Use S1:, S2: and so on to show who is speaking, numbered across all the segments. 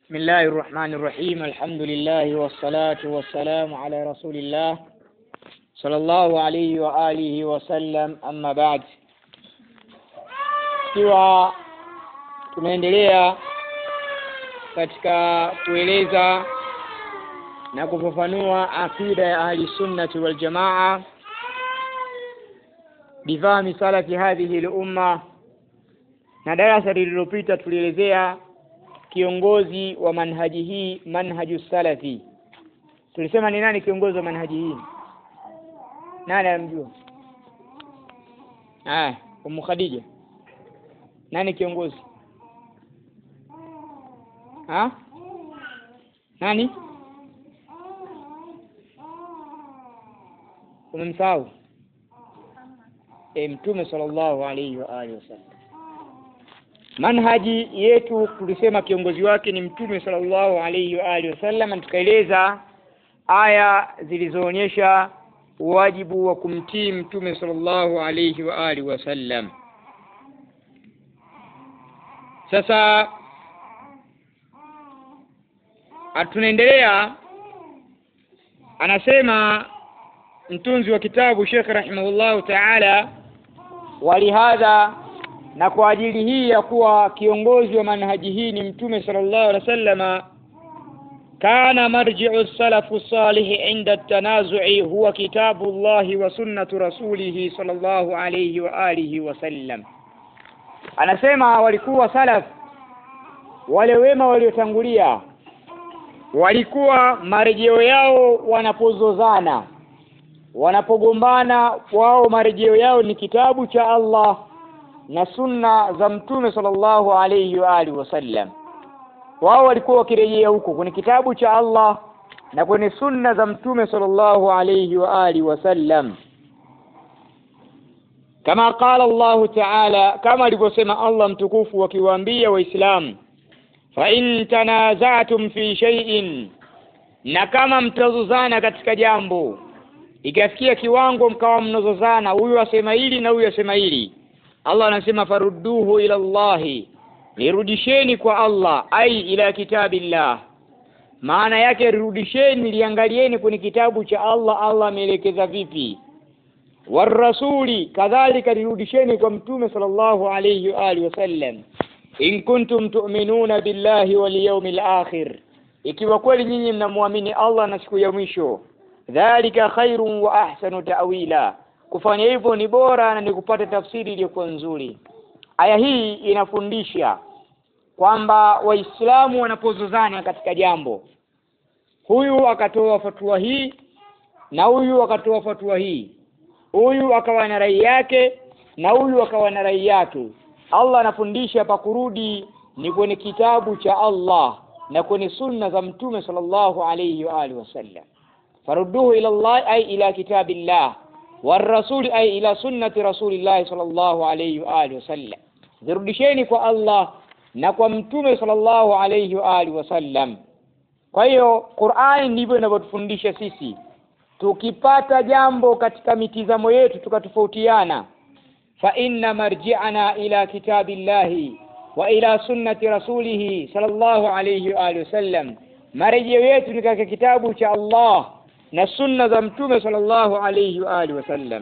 S1: بسم الله الرحمن الرحيم. الحمد لله والصلاة والسلام على رسول الله صلى الله عليه وآله وسلم. أما بعد, kiwa tunaendelea katika kueleza na kufafanua akida ya ahli sunnati wal jamaa bifahmi salafi hadhihi al-umma, na darasa lililopita tulielezea kiongozi wa manhaji hii, manhaju salafi. Tulisema ni nani kiongozi wa manhaji hii? Nani anamjua? Ummu Khadija. Nani kiongozi? Nani? Umemsahau? Mtume sallallahu alayhi wa alihi wasallam. Manhaji yetu tulisema kiongozi wake ni Mtume sallallahu alayhi wa alihi wasallam, na tukaeleza aya zilizoonyesha wajibu wa kumtii Mtume sallallahu alayhi wa alihi wasallam. Sasa tunaendelea. Anasema mtunzi wa kitabu Sheikh rahimahullahu ta'ala, walihadha, na kwa ajili hii ya kuwa kiongozi wa manhaji hii ni Mtume sallallahu alaihi wasallam, kana marji'u salafu salih inda at-tanazu'i huwa kitabullahi wa sunnatu rasulih sallallahu alayhi wa alihi wasallam. Anasema walikuwa salaf, wale wema waliotangulia, walikuwa marejeo yao wanapozozana, wanapogombana, wao marejeo yao ni kitabu cha Allah na sunna za Mtume sallallahu alayhi wa alihi wasallam. Wao walikuwa wakirejea huko kwenye kitabu cha Allah na kwenye sunna za Mtume sallallahu alayhi wa alihi wasallam, kama qala Allah ta'ala, kama alivyosema Allah mtukufu akiwaambia Waislamu, fa in tanaza'tum fi shay'in, na kama mtazozana katika jambo, ikafikia kiwango mkawa mnozozana, huyu asema hili na huyu asema hili, Allah anasema farudduhu ila Allahi, nirudisheni kwa Allah, ai ila kitabillah. Maana yake rudisheni, liangalieni kwenye kitabu cha Allah, Allah ameelekeza vipi. Warasuli kadhalika, nirudisheni kwa Mtume sallallahu alayhi wa alihi wasallam, in kuntum tu'minuna billahi wal yawmil akhir, ikiwa kweli nyinyi mnamwamini Allah na siku ya mwisho. Dhalika khairun wa ahsanu ta'wila, kufanya hivyo ni bora na ni kupata tafsiri iliyokuwa nzuri. Aya hii inafundisha kwamba Waislamu wanapozozana katika jambo, huyu akatoa fatwa hii na huyu akatoa fatwa hii, huyu akawa na rai yake na huyu akawa na rai yake, Allah anafundisha pa kurudi ni kwenye kitabu cha Allah na kwenye sunna za Mtume sallallahu alayhi wa alihi wasallam. Farudduhu ila Allah ay ila kitabillah, warasuli ay ila sunnati rasulillah sallallahu alayhi wa alihi wasallam. Zirudisheni kwa Allah na kwa Mtume sallallahu alayhi wa alihi wasallam. Kwa hiyo Qur'an ndivyo inavyotufundisha sisi. Tukipata jambo katika mitizamo yetu tukatofautiana, fa inna marji'ana ila kitabillahi wa ila sunnati rasulih sallallahu alayhi wa alihi wasallam, marejeo yetu ni katika kitabu cha Allah na sunna za Mtume sallallahu alayhi wa alihi wasallam.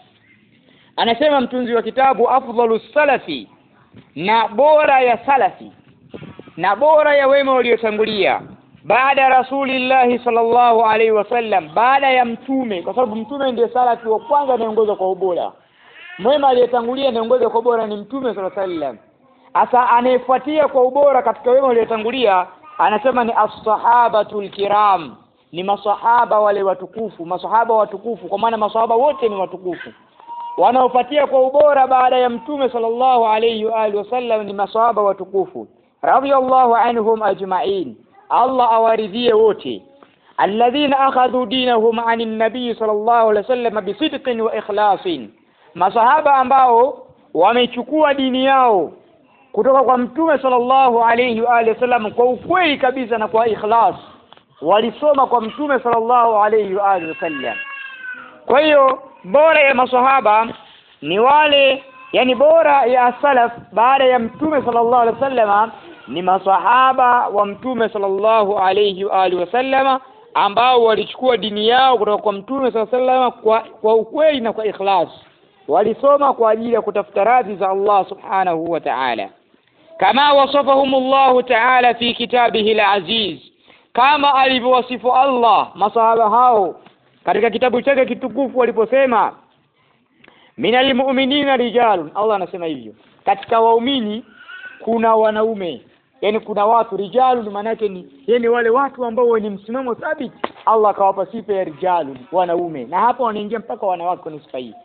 S1: Anasema mtunzi wa kitabu, afdhalus salafi, na bora ya salafi na bora ya wema waliotangulia, baada rasulillahi sallallahu alayhi wasallam, baada ya Mtume, kwa sababu Mtume ndiye salafi wa kwanza anayeongoza kwa ubora. Mwema aliyetangulia anayeongoza kwa ubora ni Mtume sallallahu alayhi wasallam. Asa anayefuatia kwa ubora katika wema waliotangulia anasema ni as-sahabatul kiram, ni masahaba wale watukufu, masahaba watukufu, kwa maana masahaba wote ni watukufu. Wanaofuatia kwa ubora baada ya Mtume sallallahu alayhi wa alihi wasallam ni masahaba watukufu, radiyallahu anhum ajma'in, Allah awaridhie wote. Alladhina akhadhu dinahum anin nabiy sallallahu alayhi wasallam bisidqin wa ikhlasin, masahaba ambao wamechukua dini yao kutoka kwa Mtume sallallahu alayhi wa alihi wasallam kwa ukweli kabisa na kwa ikhlas, walisoma kwa Mtume sallallahu alayhi wa alihi wasallam. Kwa hiyo bora ya masahaba ni wale, yani bora ya salaf baada ya Mtume sallallahu alayhi wasallam ni masahaba wa mtume sallallahu alayhi wa alihi wasallama ambao walichukua dini yao kutoka kwa mtume sallallahu alayhi wasallama kwa ukweli na kwa ikhlas. Walisoma kwa ajili ya kutafuta radhi za Allah subhanahu wa ta'ala, kama wasafahum Allah ta'ala fi kitabihi al-aziz, kama alivyowasifu Allah masahaba hao katika kitabu chake kitukufu waliposema minal mu'minina rijalun. Allah anasema hivyo, katika waumini kuna wanaume, yani kuna watu. Rijalun maana yake ni yani wale watu ambao wenye msimamo thabiti. Allah akawapa sifa ya rijalun, wanaume, na hapo wanaingia mpaka wanawake kwenye sifa hii.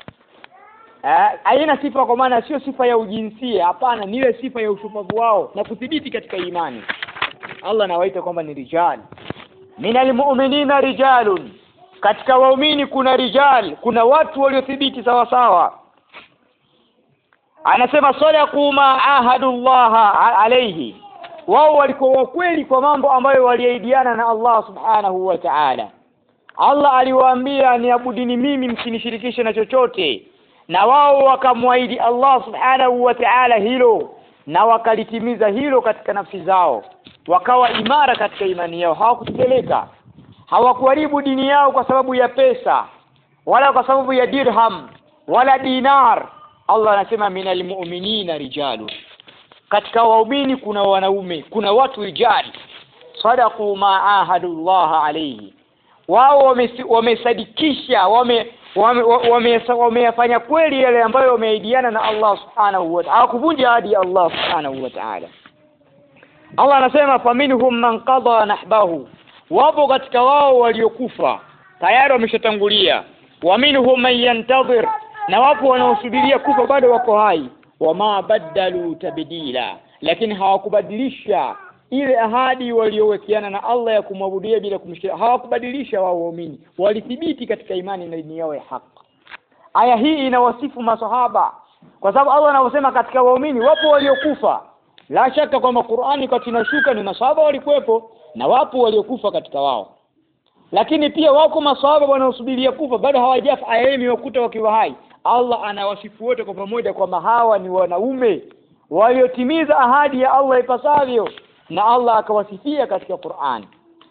S1: Haina sifa kwa maana sio sifa ya ujinsia, hapana, ni ile sifa ya ushupavu wao na kudhibiti katika imani. Allah anawaita kwamba ni rijal. Minal mu'minina rijalun, katika waumini kuna rijal, kuna watu waliothibiti sawa sawa. Anasema sadaqu ma ahadullah alayhi, wao walikuwa kweli kwa mambo ambayo waliahidiana na Allah subhanahu wa ta'ala. Allah aliwaambia niabudini mimi, msinishirikishe na chochote, na wao wakamwahidi Allah subhanahu wa ta'ala hilo, na wakalitimiza hilo katika nafsi zao, wakawa imara katika imani yao, hawakuteleka, hawakuharibu dini yao kwa sababu ya pesa wala kwa sababu ya dirham wala dinar. Allah anasema minal mu'minina rijalu, katika waumini kuna wanaume, kuna watu rijali. Sadaqu ma ahadullah alayhi, wao wamesadikisha, wameyafanya kweli yale ambayo wameahidiana na Allah subhanahu wa ta'ala, hawakuvunja ahadi ya Allah subhanahu wa ta'ala. Allah anasema faminhum man qada nahbahu, wapo katika wao waliokufa tayari wameshatangulia. Wa minhum man yantazir, na wapo wanaosubiria kufa bado wako hai. Wama badalu tabdila, lakini hawakubadilisha ile ahadi waliowekeana na Allah ya kumwabudia bila kumshirikisha. Hawakubadilisha wao waumini, walithibiti katika imani na dini yao ya haki. Aya hii inawasifu masahaba kwa sababu Allah anaosema katika waumini wapo waliokufa. La shaka kwamba Qur'ani katinashuka ni masahaba walikuwepo na wapo waliokufa katika wao, lakini pia wako masahaba wanaosubiria kufa bado hawajafa, ayemi wakuta wakiwa hai. Allah anawasifu wote kwa pamoja kwamba hawa ni wanaume waliotimiza ahadi ya Allah ipasavyo, na Allah akawasifia katika Qur'ani.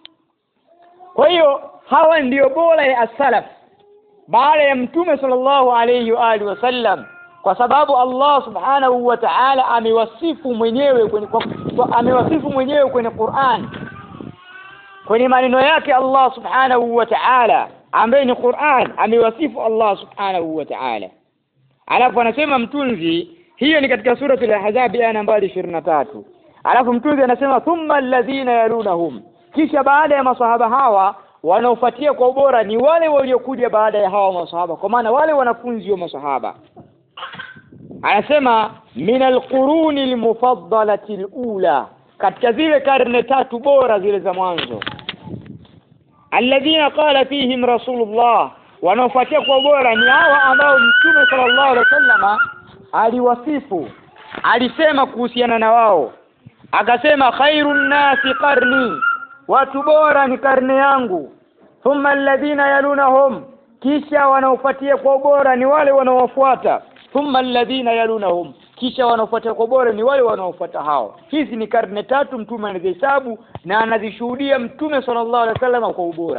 S1: Kwa hiyo hawa ndio bora ya as-salaf baada ya mtume sallallahu alayhi wa alihi wasallam, kwa sababu Allah subhanahu wa ta'ala amewasifu mwenyewe kwenye Qur'an, kwenye maneno yake Allah subhanahu wa ta'ala ambaye ni Qur'an, amewasifu Allah subhanahu wa ta'ala. Alafu anasema mtunzi, hiyo ni katika sura al-Ahzab aya nambari 23. Alafu mtunzi anasema thumma alladhina yalunahum, kisha baada ya masahaba hawa wanaofuatia kwa ubora ni wale waliokuja baada ya hawa masahaba, kwa maana wale wanafunzi wa masahaba. Anasema minal quruni almufaddalati alula, katika zile karne tatu bora zile za mwanzo. Alladhina qala fihim rasulullah, wanaofuatia kwa ubora ni hawa ambao mtume sallallahu alaihi wasallam aliwasifu, alisema kuhusiana na wao, akasema khairun nasi qarni, watu bora ni karne yangu. Thumma alladhina yalunahum, kisha wanaofuatia kwa ubora ni wale wanaofuata. Thumma alladhina yalunahum, kisha wanaofuatia kwa ubora ni wale wanaofuata hao. Hizi ni karne tatu mtume anazihesabu na anazishuhudia mtume sallallahu alaihi wasallam kwa ubora.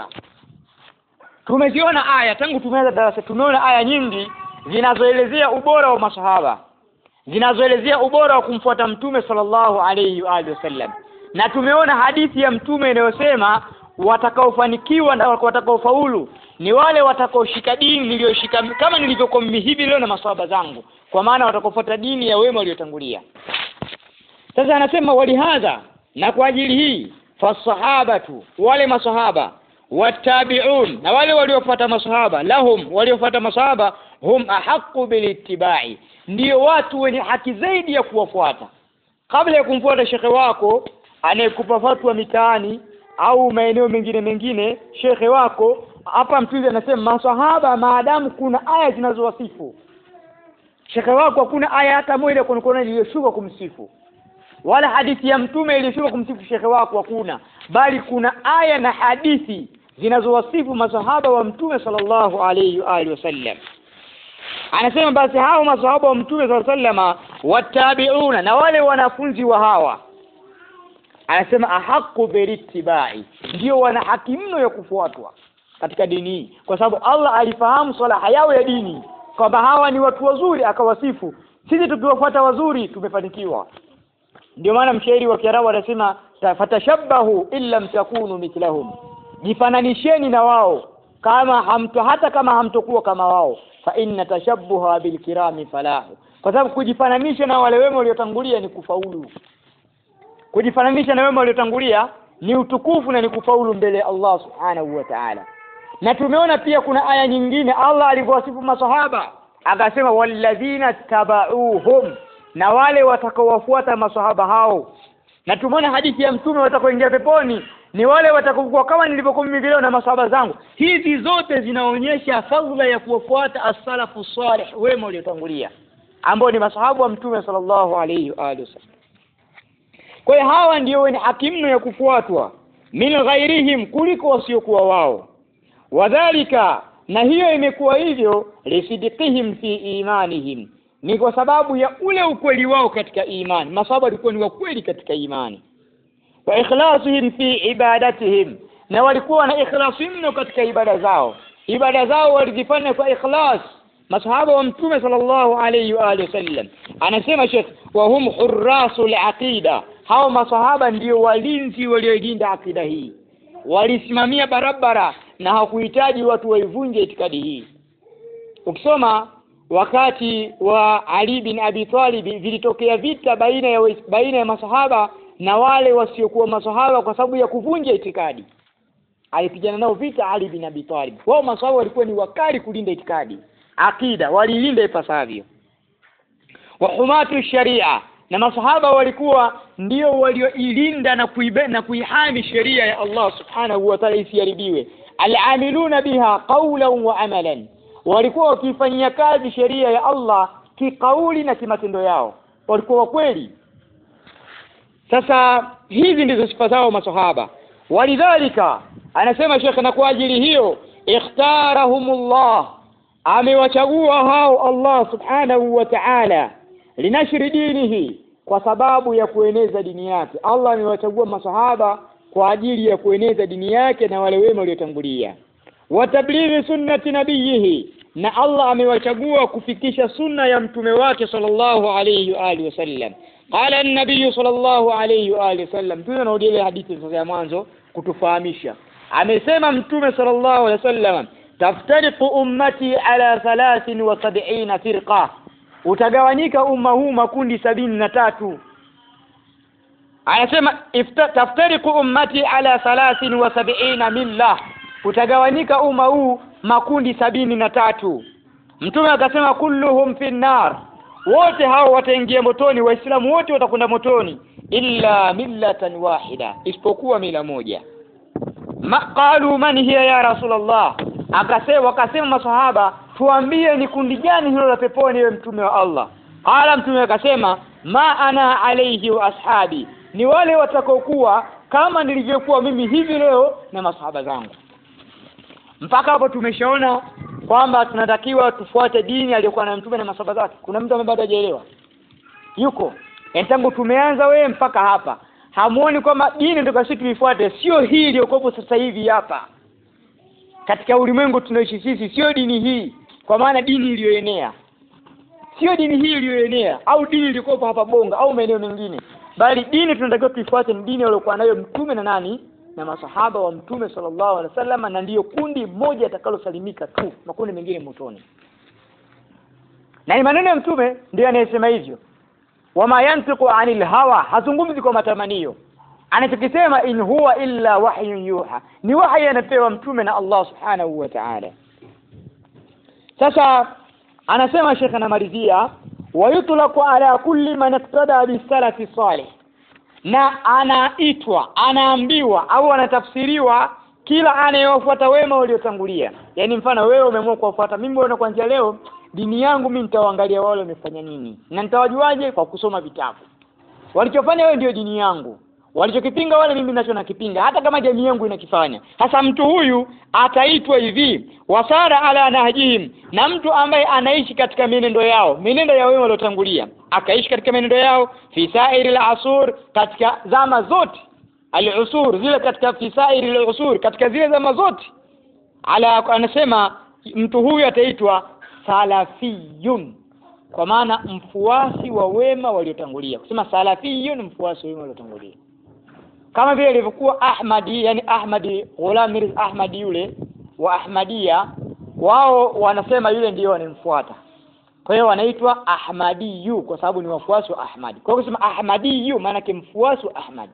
S1: Tumeziona aya tangu tumeanza darasa, tumeona aya nyingi zinazoelezea ubora wa masahaba, zinazoelezea ubora wa kumfuata mtume sallallahu alayhi wa alihi wasallam, na tumeona hadithi ya mtume inayosema watakaofanikiwa na watakaofaulu ni wale watakaoshika dini niliyoshika kama nilivyokuwa hivi leo na masahaba zangu, kwa maana watakaofuata dini ya wema waliotangulia. Sasa anasema walihadha, na kwa ajili hii, fasahabatu, wale masahaba, watabi'un, na wale waliofuata masahaba, lahum, waliofuata masahaba, hum ahaqqu bilittiba'i, ndio watu wenye haki zaidi ya kuwafuata. Kabla ya kumfuata shekhe wako anayekupa fatwa mitaani au maeneo mengine shekhe wako, hapa mtume anasema masahaba maadamu kuna aya zinazowasifu shekhe wako, hakuna aya hata moja kwa Qur'ani iliyoshuka kumsifu, wala hadithi ya mtume iliyoshuka kumsifu shekhe wako hakuna, bali kuna aya na hadithi zinazowasifu masahaba wa mtume sallallahu alayhi wa alihi wasallam. Anasema basi hao masahaba wa mtume sallallahu alayhi wasallam, watabi'una, na wale wanafunzi wa hawa, anasema ahqqu bilittibai, ndio wana haki mno ya kufuatwa katika dini hii, kwa sababu Allah alifahamu salaha yao ya dini kwamba hawa ni watu wazuri, akawasifu. Sisi tukiwafuata wazuri tumefanikiwa. Ndio maana mshairi wa Kiarabu anasema fatashabbahu illa mtakunu mithlahum, jifananisheni na wao hata kama hamtokuwa kama wao, fa inna tashabbuha bil kirami falahu, kwa sababu kujifananisha na wale wema waliotangulia ni kufaulu. Kujifananisha na wema waliotangulia ni utukufu na ni kufaulu mbele ya Allah subhanahu wa ta'ala. Na tumeona pia kuna aya nyingine Allah alivyowasifu masahaba akasema walladhina tabauhum, na wale watakaowafuata masahaba hao. Na tumeona hadithi ya mtume watakaoingia peponi ni wale watakaokuwa kama nilivyokuwa mimi leo na masahaba zangu. Hizi zote zinaonyesha fadhila ya kuwafuata as-salafu salih, wema waliotangulia, ambao ni masahabu wa mtume sallallahu alayhi wa alihi wasallam. Kwa hiyo hawa ndio wenye haki mno ya kufuatwa min ghairihim, kuliko wasiokuwa wao. Wadhalika, na hiyo imekuwa hivyo lisidqihim fi imanihim, ni kwa sababu ya ule ukweli wao katika imani. Masahaba walikuwa ni wakweli katika imani. Wa ikhlasihim fi ibadatihim, na walikuwa na ikhlasi mno katika ibada zao. Ibada zao walizifanya kwa ikhlas masahaba wa mtume sallallahu alayhi wa alihi wasallam. Anasema Sheikh, wa hum hurrasul aqida, hao masahaba ndio walinzi walioilinda akida hii, walisimamia barabara na hakuhitaji watu waivunje itikadi hii. Ukisoma wakati wa Ali bin Abi Talib vilitokea vita baina ya masahaba na wale wasiokuwa masahaba kwa sababu ya kuvunja itikadi. Alipigana nao vita Ali bin Abi Talib. Wao masahaba walikuwa ni wakali kulinda itikadi, akida walilinda ipasavyo. Wa humatu sharia, na masahaba walikuwa ndio walioilinda na kuihami sheria ya Allah subhanahu wa ta'ala isiharibiwe. Al-amiluna biha qawlan wa amalan, walikuwa wakifanyia kazi sheria ya Allah kikauli na kimatendo yao, walikuwa kweli. Sasa hizi ndizo sifa zao masahaba. Walidhalika, anasema Sheikh, na kwa ajili hiyo ikhtarahumullah, amewachagua hao Allah subhanahu wa ta'ala linashri dinihi, kwa sababu ya kueneza dini yake. Allah amewachagua masahaba kwa ajili ya kueneza dini yake na wale wema waliotangulia. Wa tablighi sunnati nabiyihi, na Allah amewachagua kufikisha sunna ya mtume wake sallallahu alayhi wa alihi wasallam. Qala an-nabiy sallallahu alayhi wa alihi wasallam, tunarudia ile hadithi ya mwanzo kutufahamisha. Amesema mtume sallallahu alayhi wasallam, taftariqu ummati ala 73 firqa, utagawanyika umma huu makundi 73. Anasema taftariqu ummati ala 73 milla, utagawanyika umma huu makundi 73. Mtume akasema kulluhum fi nar, wote hao wataingia motoni, waislamu wote watakwenda motoni, illa millatan wahida, isipokuwa mila moja. Qalu man hiya ya rasulullah, wakasema masahaba, tuambie ni kundi gani hilo la peponi ewe mtume wa Allah. Qala, mtume akasema ma ana alayhi wa ashabi, ni wale watakaokuwa kama nilivyokuwa mimi hivi leo na masahaba zangu. Mpaka hapo tumeshaona kwamba tunatakiwa tufuate dini aliyokuwa na mtume na masahaba zake. Kuna mtu ambaye bado hajaelewa? Yuko? Tangu tumeanza wewe mpaka hapa hamuoni kwamba dini ndio sisi tuifuate, sio hii iliyokuwa sasa hivi hapa katika ulimwengu tunaishi sisi, sio dini hii, kwa maana dini iliyoenea sio dini hii iliyoenea au dini iliyokuwa hapa Bonga au maeneo mengine, bali dini tunatakiwa tuifuate ni dini aliyokuwa nayo mtume na nani na masahaba wa mtume sallallahu alaihi wasallam, na ndiyo kundi moja atakalosalimika tu, makundi mengine motoni. Na maneno ya mtume ndiyo anayesema hivyo, wama yantiqu anil hawa, hazungumzi kwa matamanio. Anachokisema in huwa illa wahyun yuha, ni wahi anapewa mtume na Allah subhanahu wa ta'ala. Sasa anasema Sheikh, anamalizia wayutlaqu ala kulli man iqtada bisalafi salih, na anaambiwa au anatafsiriwa kila anayewafuata wema waliotangulia. Yani mfano wewe umeamua kuwafuata, mimi bwana kuanzia leo dini yangu mimi nitawaangalia wale wamefanya nini, na nitawajuaje? Kwa kusoma vitabu. Walichofanya wewe ndio dini yangu, walichokipinga wale mimi nacho nakipinga, hata kama jamii yangu inakifanya. Hasa mtu huyu ataitwa hivi wasara ala nahjihim, na mtu ambaye anaishi katika mienendo yao, mienendo ya wema waliotangulia, akaishi katika mienendo yao fi sa'iril asur, katika zama zote al-usur, zile katika fisairi al-usur, katika zile zama zote, anasema mtu huyu ataitwa salafiyun, kwa maana mfuasi wa wema waliotangulia. Kusema salafiyun, mfuasi wa wema waliotangulia, kama vile ilivyokuwa Ahmadi, yani Ahmadi Ghulam Mirza Ahmadi yule wa Ahmadia, wao wanasema yule ndio wanamfuata, kwa hiyo wanaitwa Ahmadiyu kwa sababu ni wafuasi wa Ahmadi. Kwa hiyo kusema Ahmadiyu maana yake mfuasi wa Ahmad,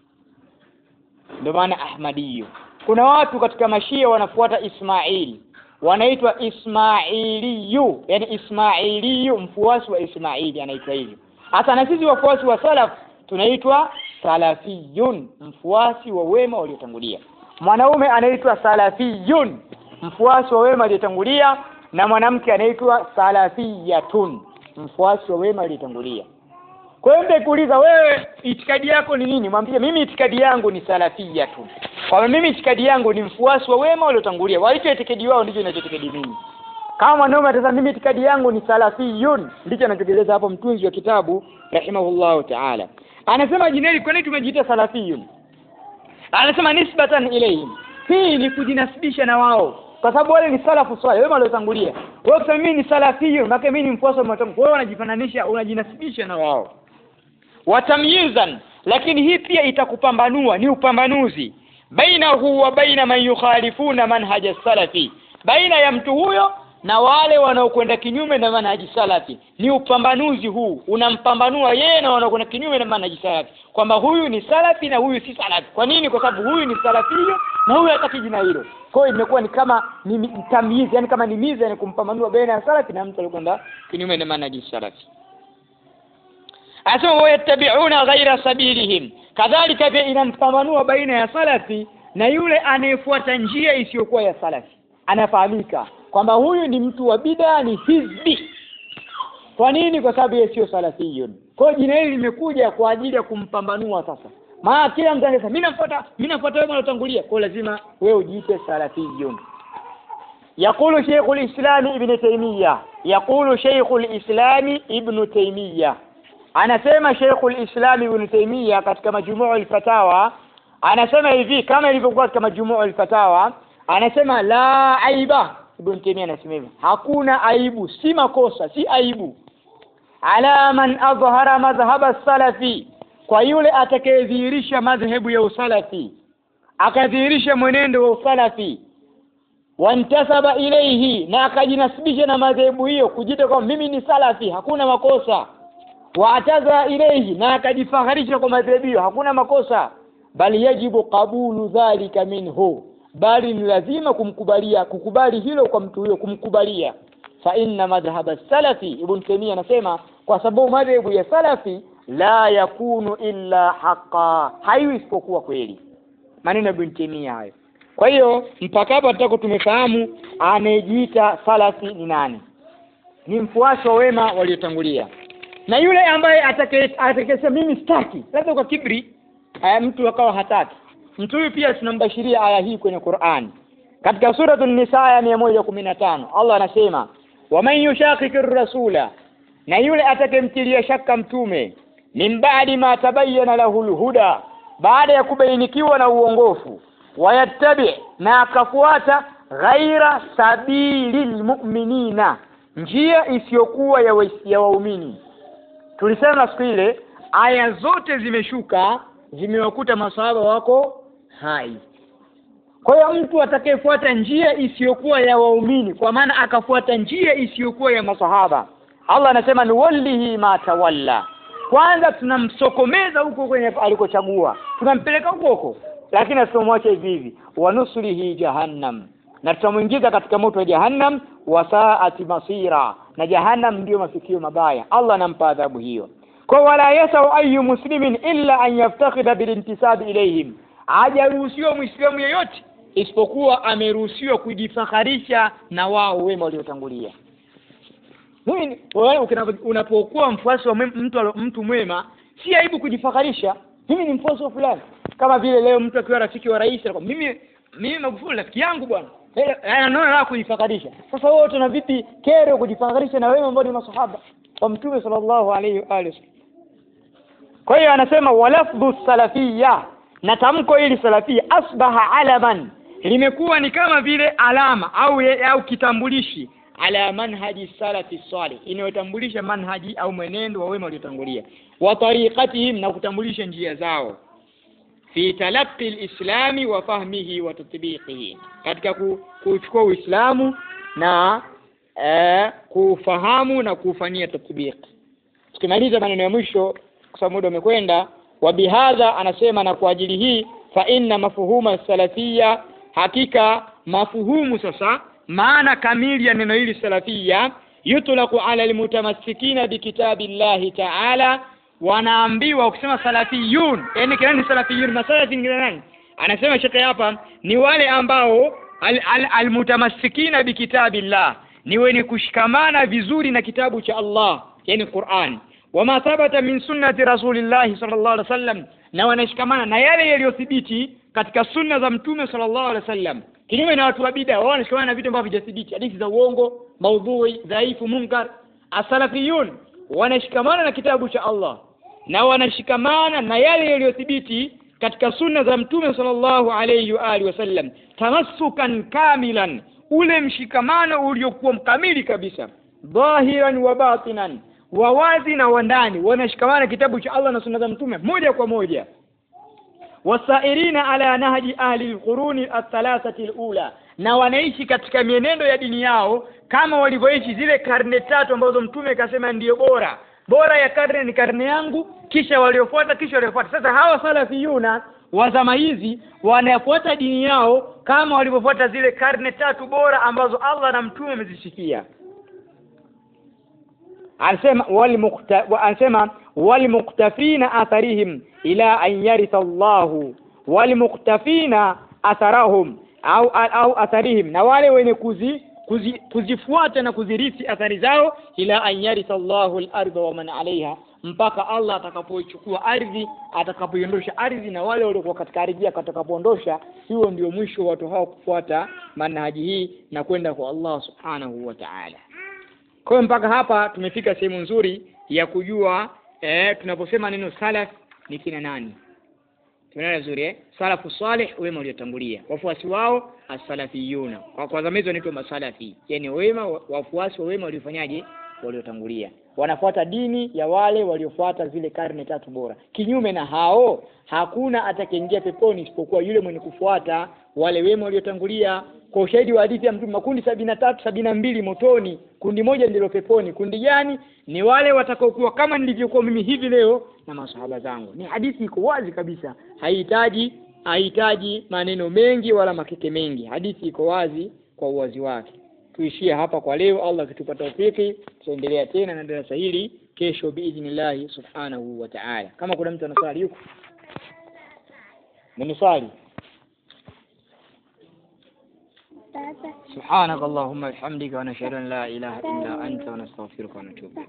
S1: ndio maana Ahmadiyu. Kuna watu katika Mashia wanafuata Ismaili, wanaitwa Ismailiyu, yani Ismailiyu, mfuasi wa Ismaili anaitwa hivyo. Hata na sisi wafuasi wa salaf tunaitwa salafiyun, mfuasi wa wema waliotangulia. Mwanaume anaitwa salafiyun, mfuasi wa wema waliotangulia, na mwanamke anaitwa salafiyatun, mfuasi wa wema waliotangulia. Kwa hiyo nitakuuliza wewe, itikadi yako ni nini? Mwambie mimi itikadi yangu ni salafiyatun, kwa mimi itikadi yangu ni mfuasi wa wema waliotangulia. Walicho itikadi wao ndicho ninachoitikadi mimi. Kama mwanaume atasema mimi itikadi yangu ni salafiyun, ndicho anachoeleza hapo mtunzi wa kitabu rahimahullahu ta'ala. Anasema jineli, kwa nini tumejiita salafiyun? Anasema nisbatan ilayhim, hii ni kujinasibisha na wao, kwa sababu wale ni salafu swalih, wema waliotangulia. Wewe kusema mimi ni salafiyun, maana mimi ni mfuasi wa mtume, wewe unajifananisha, unajinasibisha na wao. Watamyizan, lakini hii pia itakupambanua, ni upambanuzi bainahu wa baina man yukhalifuna manhaj as-salafi, baina ya mtu huyo na wale wanaokwenda kinyume na manhaji salafi. Ni upambanuzi huu, unampambanua yeye na wanaokwenda kinyume na manhaji salafi, kwamba huyu ni salafi na huyu si salafi. Kwa nini? Kwa sababu huyu ni salafio na huyu hataki jina hilo. Kwa hiyo imekuwa ni kama ni tamyiz, yani kama ni miza, yani kumpambanua baina ya salafi na mtu aliyekwenda kinyume na manhaji salafi. Asema wayattabi'una ghaira sabilihim, kadhalika pia inampambanua baina ya salafi na yule anayefuata njia isiyokuwa ya salafi. Anafahamika kwamba huyu ni mtu wa bid'a, ni hizbi. Kwa nini? Kwa sababu yeye sio salafiyun. Kwa hiyo jina hili limekuja kwa ajili ya kumpambanua sasa. Maana kila mtu anasema mimi nafuata wema waliotangulia, kwa lazima wewe ujiite salafiyun. Yaqulu Sheikhul Islam Ibn Taymiyyah, yaqulu Sheikhul Islam Ibn Taymiyyah, anasema Sheikhul Islam Ibn Taymiyyah katika Majmu' al-Fatawa, anasema hivi kama ilivyokuwa katika Majmu' al-Fatawa, anasema la aiba. Ibn Taymiyyah anasema hivi, hakuna aibu, si makosa, si aibu, ala man adhhara madhhab as-salafi, kwa yule atakayedhihirisha madhhabu ya usalafi, akadhihirisha mwenendo wa usalafi, wantasaba ilayhi, na akajinasibisha na madhehebu hiyo, kujita kwa mimi ni salafi, hakuna makosa. Waataza ilayhi, na akajifaharisha kwa madhehebu hiyo, hakuna makosa. Bali yajibu qabulu dhalika minhu, bali ni lazima kukubali hilo kwa mtu huyo, kumkubalia. Fa inna madhhab as-salafi, Ibn Taymiyyah anasema, kwa sababu madhehebu ya salafi la yakunu illa haqa, haiwi isipokuwa kweli. Maneno ya Ibn Taymiyyah hayo. Kwa hiyo mpaka hapa tutako tumefahamu anayejiita salafi ni nani. Ni mfuasi wa wema waliotangulia. Na yule ambaye atakayesema mimi sitaki, labda kwa kibri, mtu akawa hataki, mtu huyu pia tunambashiria aya hii kwenye Qur'an. Katika suratul Nisa aya 115 Allah anasema, wa man yushaqiqir rasula, na yule atakayemtilia shaka mtume, min ba'di ma tabayyana lahu al-huda, baada ya kubainikiwa na uongofu, wayattabi, na akafuata ghaira sabilil mu'minina, njia isiyokuwa ya waumini. Tulisema siku ile aya zote zimeshuka, zimewakuta masahaba wako hai. Kwa hiyo mtu atakayefuata njia isiyokuwa ya waumini, kwa maana akafuata njia isiyokuwa ya masahaba, Allah anasema ni wallihi ma tawalla, kwanza tunamsokomeza huko kwenye alikochagua, tunampeleka huko, lakini asimwache hivi hivi, wa nuslihi jahannam, na tutamuingiza katika moto wa jahannam, wa saati masira, na jahannam ndio mafikio mabaya. Allah anampa adhabu hiyo. Kwa wala yasau ayu muslimin illa an yaftakhida bil intisab ilayhim, hajaruhusiwa muislamu yeyote isipokuwa ameruhusiwa kujifakharisha na wao wema waliotangulia. Wewe unapokuwa mfuasi wa mtu mwema, si aibu kujifakharisha, mimi ni mfuasi wa fulani. Kama vile leo mtu akiwa rafiki wa rais, mimi Magufuli rafiki yangu bwana, anaona la kujifakharisha. Sasa wewe tuna vipi kero kujifakharisha na wema ambao ni masahaba wa Mtume sallallahu alayhi wa alihi. Kwa hiyo anasema walafdhu salafiyya, na tamko hili salafia asbaha alaman, limekuwa ni kama vile alama au kitambulishi ala manhaji salafi salih, inayotambulisha manhaji au mwenendo wa wema waliotangulia, wa tariqatihim, na kutambulisha njia zao, fi talaqqi alislami wa fahmihi wa tatbiqihi, katika kuchukua Uislamu na kufahamu na kufanyia tatbiq. Tukimaliza maneno ya mwisho kwa sababu muda umekwenda, wa bihadha, anasema na kwa ajili hii, fa inna mafhuma salafia, hakika mafuhumu sasa maana kamili ya neno hili salafia, yutlaqu ala almutamassikina bikitabillahi ta'ala, wanaambiwa ukisema salafiyun, yani kirani salafiyun masala zingine nani? Anasema shekhe hapa ni wale ambao almutamassikina bikitabillah, ni wenye kushikamana vizuri na kitabu cha Allah, yani Qur'an, wama thabata min sunnati rasulillahi sallallahu alaihi wasallam, na wanashikamana na yale yaliyothibiti katika sunna za mtume sallallahu alaihi wasallam. Kinyume na watu wa bid'a, wao wanashikamana na vitu ambavyo havijathibiti, hadithi za uongo, maudhui, dhaifu, munkar. As-salafiyun wanashikamana na kitabu cha Allah na wanashikamana na yale yaliyothibiti katika sunna za mtume sallallahu alayhi wa alihi wasallam, tamassukan kamilan, ule mshikamano uliokuwa mkamili kabisa, dhahiran wa batinan, wa wazi na wa ndani, wanashikamana kitabu cha Allah na sunna za mtume moja kwa moja. Wasairina ala nahji ahli alquruni athalathati alula, na wanaishi katika mienendo ya dini yao kama walivyoishi zile karne tatu ambazo mtume akasema ndio bora ya karne ni karne yangu, kisha waliofuata. Sasa hawa salafiyuna wa zama hizi wanafuata dini yao kama walivyofuata zile karne tatu bora ambazo Allah na mtume wamezishikia. Anasema walmuqtafina atharihim ila an yaritha Allahu, walmuqtafina atharahum au atharihim, na wale wenye kuzifuata na kuzirithi athari zao, ila an yaritha Allahu al-ardha wa man alaiha, mpaka Allah atakapoichukua ardhi, atakapoiondosha ardhi na wale waliokuwa katika ardhi atakapoondosha. Hiyo ndio mwisho watu hao kufuata manhaji hii na kwenda kwa Allah subhanahu wa ta'ala. Kwa mpaka hapa tumefika sehemu nzuri ya kujua tunaposema neno salaf ni kina nani. Tumeona nzuri salafu salih, wema waliotangulia, wafuasi wao as-salafiyuna, kwa zama hizo wanaitwa masalafi, yani wema, wafuasi wa wema waliofanyaje, waliotangulia, wanafuata dini ya wale waliofuata zile karne tatu bora. Kinyume na hao hakuna atakayeingia peponi isipokuwa yule mwenye kufuata wale wema waliotangulia. Kwa ushahidi wa hadithi ya mtume, makundi 73 72 motoni, kundi moja ndilo peponi. Kundi gani? Ni wale watakaokuwa kama nilivyokuwa mimi hivi leo na masahaba zangu. Ni hadithi iko wazi kabisa, haihitaji maneno mengi wala makeke mengi. Hadithi iko wazi kwa uwazi wake. Tuishie hapa kwa leo. Allah akitupa taufiki tutaendelea tena na darasa hili kesho biidhnillah subhanahu wa ta'ala. Kama kuna mtu ana swali yuko mwenye swali. سبحانك اللهم وبحمدك ونشهد أن لا إله إلا أنت ونستغفرك ونتوب إليك.